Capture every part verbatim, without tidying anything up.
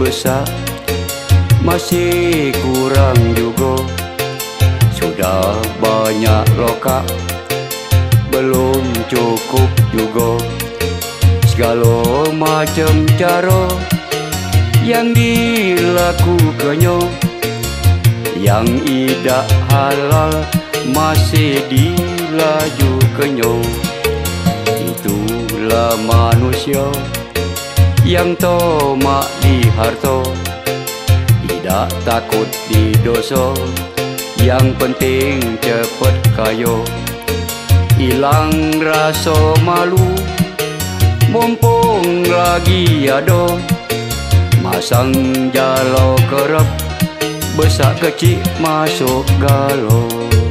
besar, masih kurang juga. Sudah banyak lokak, belum cukup juga. Segala macam cara yang dilakukannya, yang tidak halal masih dilajukannya. Itulah manusia yang tomak di harta, tidak takut di dosa, yang penting cepet kaya. Hilang rasa malu, mumpung lagi ada. Masang jalo kerap, besar kecil masuk galau.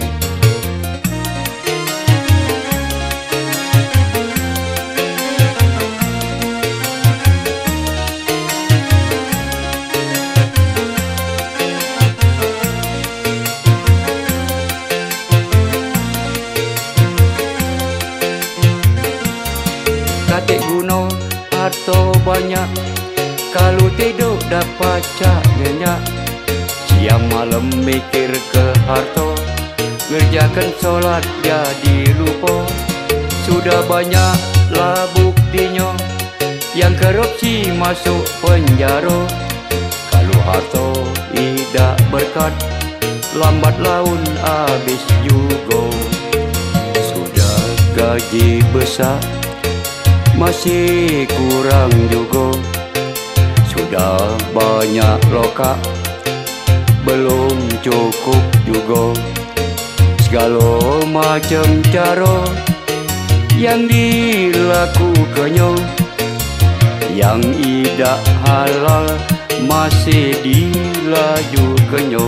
Katik guna harta banyak, kalau tidur dapat cak nyenyak. Siang malam mikir ke harta, ngerjakan solat jadi lupa. Sudah banyaklah buktinya, yang korupsi masuk penjara. Kalau harta tidak berkat, lambat laun habis juga. Sudah gaji besar, masih kurang juga. Sudah banyak lokak, belum cukup juga. Segala macam cara yang dilakukannya, yang tidak halal masih dilajukannya.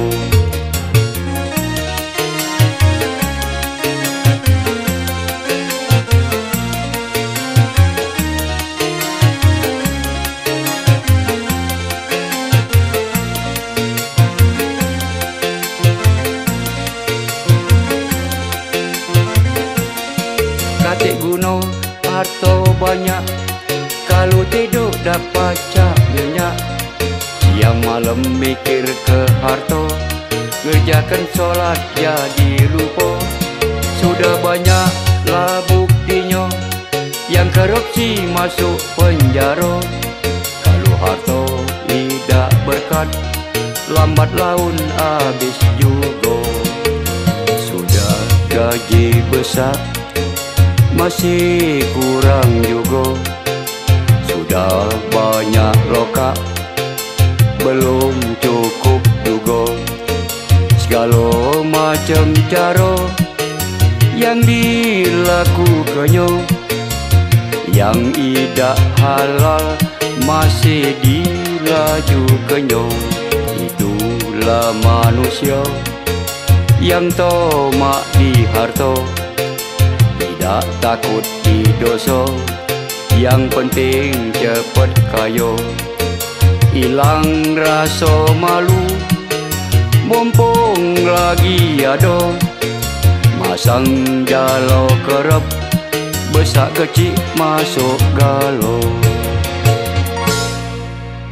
Katik guna harta banyak, kalau tidur dapat cak nyenyak. Siang malam mikir ke harta, ngerjakan solat jadi lupa. Sudah banyaklah buktinya, yang korupsi masuk penjara. Kalau harta tidak berkat, lambat laun habis juga. Sudah gaji besar, masih kurang juga. Sudah banyak lokak, belum cukup juga. Segala macam cara yang dilakukannya, yang tidak halal masih dilajukannya. Itulah manusia yang tomak di harta, tidak takut di dosa, yang penting cepet kaya. Hilang rasa malu, mumpung lagi ada. Masang jalo kerap, besar kecil masuk galau.